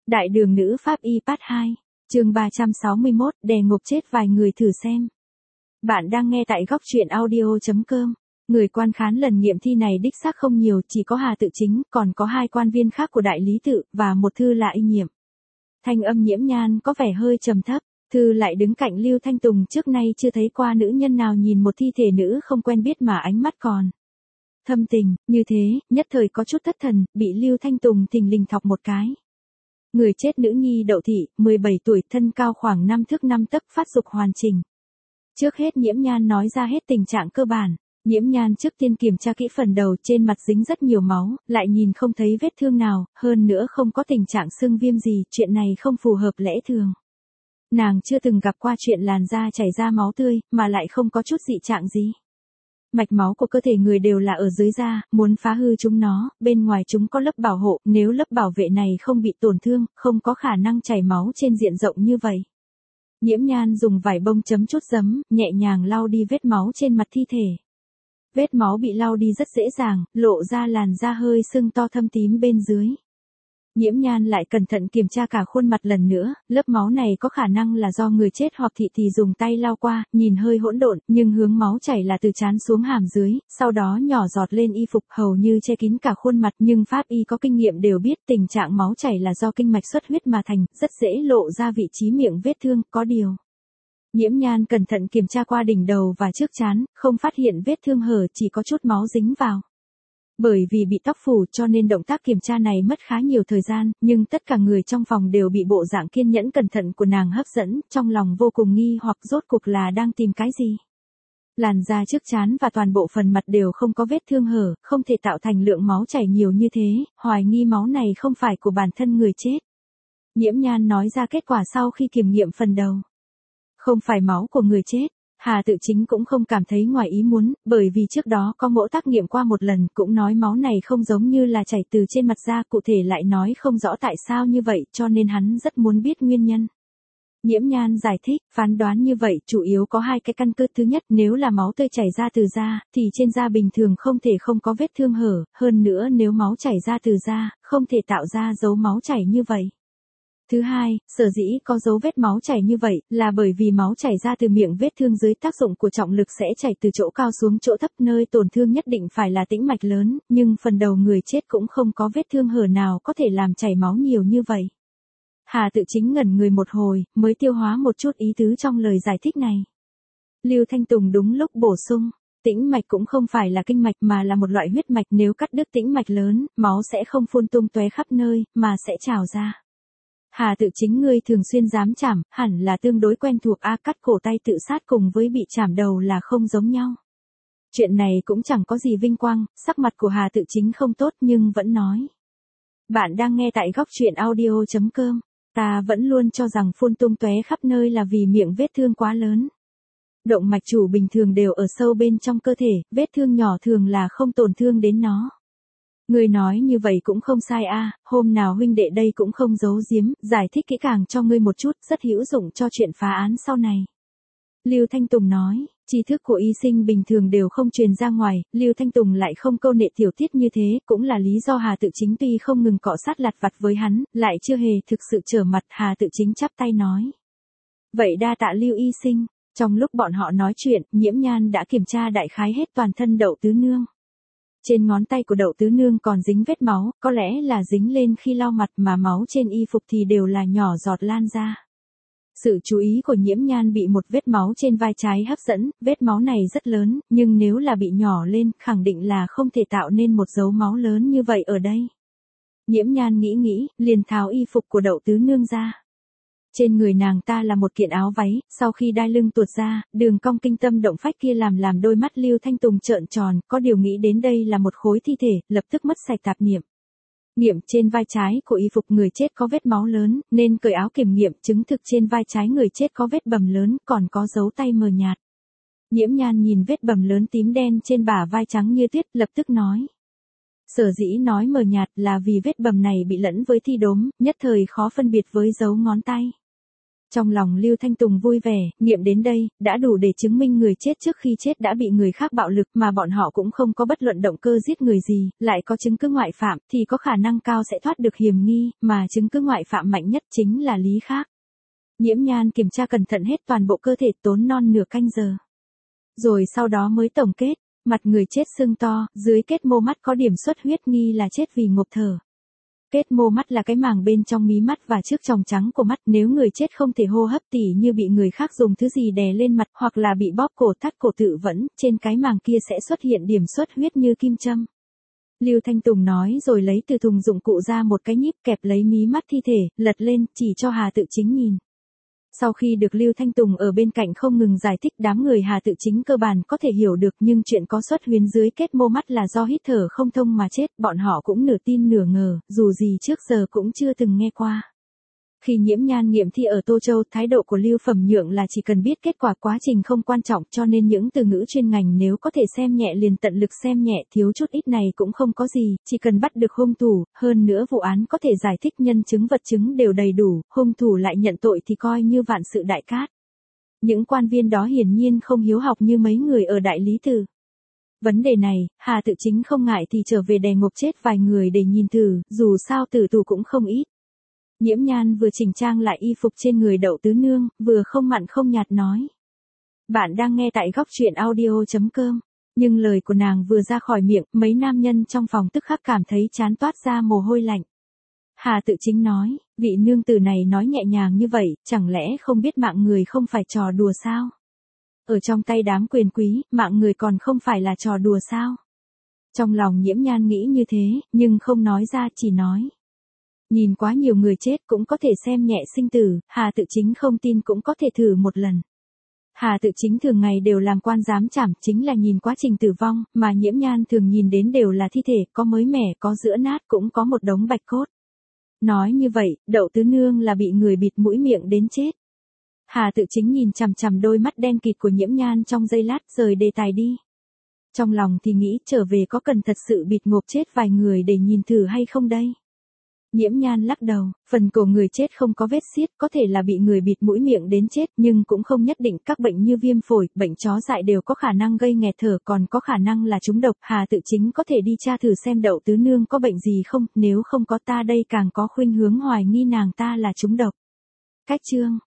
Đại đường nữ pháp y part 2, chương 361, đè ngộp chết vài người thử xem. Bạn đang nghe tại góc truyện audio.com. Người quan khán lần nghiệm thi này đích xác không nhiều, chỉ có Hà Tự Chính, còn có 2 quan viên khác của đại lý tự, và một thư là y nhiệm. Thanh âm Nhiễm Nhan có vẻ hơi trầm thấp, thư lại đứng cạnh Lưu Thanh Tùng, trước nay chưa thấy qua nữ nhân nào nhìn một thi thể nữ không quen biết mà ánh mắt còn thâm tình, như thế, nhất thời có chút thất thần, bị Lưu Thanh Tùng thình lình thọc một cái. Người chết nữ nhi Đậu Thị, 17 tuổi, thân cao khoảng 5 thước 5 tấc, phát dục hoàn chỉnh. Trước hết Nhiễm Nhan nói ra hết tình trạng cơ bản. Nhiễm Nhan trước tiên kiểm tra kỹ phần đầu, trên mặt dính rất nhiều máu, lại nhìn không thấy vết thương nào, hơn nữa không có tình trạng sưng viêm gì, chuyện này không phù hợp lẽ thường. Nàng chưa từng gặp qua chuyện làn da chảy ra máu tươi, mà lại không có chút dị trạng gì. Mạch máu của cơ thể người đều là ở dưới da, muốn phá hư chúng nó, bên ngoài chúng có lớp bảo hộ, nếu lớp bảo vệ này không bị tổn thương, không có khả năng chảy máu trên diện rộng như vậy. Nhiễm Nhan dùng vải bông chấm chút giấm, nhẹ nhàng lau đi vết máu trên mặt thi thể. Vết máu bị lau đi rất dễ dàng, lộ ra làn da hơi sưng to thâm tím bên dưới. Nhiễm Nhan lại cẩn thận kiểm tra cả khuôn mặt lần nữa, lớp máu này có khả năng là do người chết hoặc thị thì dùng tay lau qua, nhìn hơi hỗn độn, nhưng hướng máu chảy là từ trán xuống hàm dưới, sau đó nhỏ giọt lên y phục, hầu như che kín cả khuôn mặt, nhưng pháp y có kinh nghiệm đều biết tình trạng máu chảy là do kinh mạch xuất huyết mà thành, rất dễ lộ ra vị trí miệng vết thương, có điều. Nhiễm Nhan cẩn thận kiểm tra qua đỉnh đầu và trước trán, không phát hiện vết thương hở, chỉ có chút máu dính vào. Bởi vì bị tóc phủ cho nên động tác kiểm tra này mất khá nhiều thời gian, nhưng tất cả người trong phòng đều bị bộ dạng kiên nhẫn cẩn thận của nàng hấp dẫn, trong lòng vô cùng nghi hoặc rốt cuộc là đang tìm cái gì. Làn da trước trán và toàn bộ phần mặt đều không có vết thương hở, không thể tạo thành lượng máu chảy nhiều như thế, hoài nghi máu này không phải của bản thân người chết. Nhiễm Nhan nói ra kết quả sau khi kiểm nghiệm phần đầu. Không phải máu của người chết. Hà Tự Chính cũng không cảm thấy ngoài ý muốn, bởi vì trước đó có mẫu tác nghiệm qua một lần, cũng nói máu này không giống như là chảy từ trên mặt da, cụ thể lại nói không rõ tại sao như vậy, cho nên hắn rất muốn biết nguyên nhân. Nhiễm Nhan giải thích, phán đoán như vậy chủ yếu có 2 cái căn cứ. Thứ nhất, nếu là máu tươi chảy ra từ da, thì trên da bình thường không thể không có vết thương hở, hơn nữa nếu máu chảy ra từ da, không thể tạo ra dấu máu chảy như vậy. Thứ hai, sở dĩ có dấu vết máu chảy như vậy, là bởi vì máu chảy ra từ miệng vết thương dưới tác dụng của trọng lực sẽ chảy từ chỗ cao xuống chỗ thấp, nơi tổn thương nhất định phải là tĩnh mạch lớn, nhưng phần đầu người chết cũng không có vết thương hở nào có thể làm chảy máu nhiều như vậy. Hà Tự Chính ngẩn người một hồi, mới tiêu hóa một chút ý tứ trong lời giải thích này. Lưu Thanh Tùng đúng lúc bổ sung, tĩnh mạch cũng không phải là kinh mạch mà là một loại huyết mạch, nếu cắt đứt tĩnh mạch lớn, máu sẽ không phun tung tóe khắp nơi, mà sẽ trào ra. Hà Tự Chính, ngươi thường xuyên giám chảm, hẳn là tương đối quen thuộc, cắt cổ tay tự sát cùng với bị chảm đầu là không giống nhau. Chuyện này cũng chẳng có gì vinh quang, sắc mặt của Hà Tự Chính không tốt nhưng vẫn nói. Bạn đang nghe tại góc truyện audio.com, ta vẫn luôn cho rằng phun tung tóe khắp nơi là vì miệng vết thương quá lớn. Động mạch chủ bình thường đều ở sâu bên trong cơ thể, vết thương nhỏ thường là không tổn thương đến nó. Người nói như vậy cũng không sai hôm nào huynh đệ đây cũng không giấu giếm, giải thích kỹ càng cho ngươi một chút, rất hữu dụng cho chuyện phá án sau này. Lưu Thanh Tùng nói, tri thức của y sinh bình thường đều không truyền ra ngoài, Lưu Thanh Tùng lại không câu nệ tiểu tiết như thế, cũng là lý do Hà Tự Chính tuy không ngừng cọ sát lặt vặt với hắn, lại chưa hề thực sự trở mặt. Hà Tự Chính chắp tay nói. Vậy đa tạ Lưu y sinh. Trong lúc bọn họ nói chuyện, Nhiễm Nhan đã kiểm tra đại khái hết toàn thân Đậu Tứ Nương. Trên ngón tay của Đậu Tứ Nương còn dính vết máu, có lẽ là dính lên khi lau mặt, mà máu trên y phục thì đều là nhỏ giọt lan ra. Sự chú ý của Nhiễm Nhan bị một vết máu trên vai trái hấp dẫn, vết máu này rất lớn, nhưng nếu là bị nhỏ lên, khẳng định là không thể tạo nên một dấu máu lớn như vậy ở đây. Nhiễm Nhan nghĩ, liền tháo y phục của Đậu Tứ Nương ra. Trên người nàng ta là một kiện áo váy, sau khi đai lưng tuột ra, đường cong kinh tâm động phách kia làm đôi mắt Lưu Thanh Tùng trợn tròn, có điều nghĩ đến đây là một khối thi thể, lập tức mất sạch tạp niệm. Nghiệm trên vai trái của y phục người chết có vết máu lớn, nên cởi áo kiểm nghiệm, chứng thực trên vai trái người chết có vết bầm lớn, còn có dấu tay mờ nhạt. Nhiễm Nhan nhìn vết bầm lớn tím đen trên bả vai trắng như tuyết, lập tức nói. Sở dĩ nói mờ nhạt là vì vết bầm này bị lẫn với thi đốm, nhất thời khó phân biệt với dấu ngón tay. Trong lòng Lưu Thanh Tùng vui vẻ, nghiệm đến đây, đã đủ để chứng minh người chết trước khi chết đã bị người khác bạo lực mà bọn họ cũng không có bất luận động cơ giết người gì, lại có chứng cứ ngoại phạm thì có khả năng cao sẽ thoát được hiểm nghi, mà chứng cứ ngoại phạm mạnh nhất chính là Lý Khác. Nhiễm Nhan kiểm tra cẩn thận hết toàn bộ cơ thể tốn non nửa canh giờ. Rồi sau đó mới tổng kết, mặt người chết sưng to, dưới kết mô mắt có điểm xuất huyết nghi là chết vì ngộp thở. Kết mô mắt là cái màng bên trong mí mắt và trước tròng trắng của mắt, nếu người chết không thể hô hấp tỉ như bị người khác dùng thứ gì đè lên mặt hoặc là bị bóp cổ thắt cổ tự vẫn, trên cái màng kia sẽ xuất hiện điểm xuất huyết như kim châm. Lưu Thanh Tùng nói rồi lấy từ thùng dụng cụ ra một cái nhíp kẹp lấy mí mắt thi thể, lật lên, chỉ cho Hà Tự Chính nhìn. Sau khi được Lưu Thanh Tùng ở bên cạnh không ngừng giải thích, đám người Hà Tự Chính cơ bản có thể hiểu được, nhưng chuyện có xuất huyết dưới kết mô mắt là do hít thở không thông mà chết, bọn họ cũng nửa tin nửa ngờ, dù gì trước giờ cũng chưa từng nghe qua. Khi Nhiễm Nhan nghiệm thi ở Tô Châu, thái độ của Lưu Phẩm Nhượng là chỉ cần biết kết quả, quá trình không quan trọng, cho nên những từ ngữ chuyên ngành nếu có thể xem nhẹ liền tận lực xem nhẹ, thiếu chút ít này cũng không có gì, chỉ cần bắt được hung thủ, hơn nữa vụ án có thể giải thích nhân chứng vật chứng đều đầy đủ, hung thủ lại nhận tội thì coi như vạn sự đại cát. Những quan viên đó hiển nhiên không hiếu học như mấy người ở Đại Lý Tự. Vấn đề này, Hà Tự Chính không ngại thì trở về đè ngộp chết vài người để nhìn thử, dù sao tử tù cũng không ít. Nhiễm Nhan vừa chỉnh trang lại y phục trên người Đậu Tứ Nương, vừa không mặn không nhạt nói. Bạn đang nghe tại góc truyện audio.com. Nhưng lời của nàng vừa ra khỏi miệng, mấy nam nhân trong phòng tức khắc cảm thấy chán toát ra mồ hôi lạnh. Hà Tự Chính nói, vị nương tử này nói nhẹ nhàng như vậy, chẳng lẽ không biết mạng người không phải trò đùa sao? Ở trong tay đám quyền quý, mạng người còn không phải là trò đùa sao? Trong lòng Nhiễm Nhan nghĩ như thế, nhưng không nói ra, chỉ nói. Nhìn quá nhiều người chết cũng có thể xem nhẹ sinh tử, Hà Tự Chính không tin cũng có thể thử một lần. Hà Tự Chính thường ngày đều làm quan giám trảm, chính là nhìn quá trình tử vong, mà Nhiễm Nhan thường nhìn đến đều là thi thể, có mới mẻ, có giữa nát, cũng có một đống bạch cốt. Nói như vậy, Đậu Tứ Nương là bị người bịt mũi miệng đến chết. Hà Tự Chính nhìn chằm chằm đôi mắt đen kịt của Nhiễm Nhan trong giây lát, rời đề tài đi. Trong lòng thì nghĩ trở về có cần thật sự bịt ngộp chết vài người để nhìn thử hay không đây? Nhiễm Nhan lắc đầu, phần cổ người chết không có vết xiết, có thể là bị người bịt mũi miệng đến chết, nhưng cũng không nhất định, các bệnh như viêm phổi, bệnh chó dại đều có khả năng gây nghẹt thở, còn có khả năng là trúng độc. Hà Tự Chính có thể đi tra thử xem Đậu Tứ Nương có bệnh gì không, nếu không có ta đây càng có khuynh hướng hoài nghi nàng ta là trúng độc. Cách chương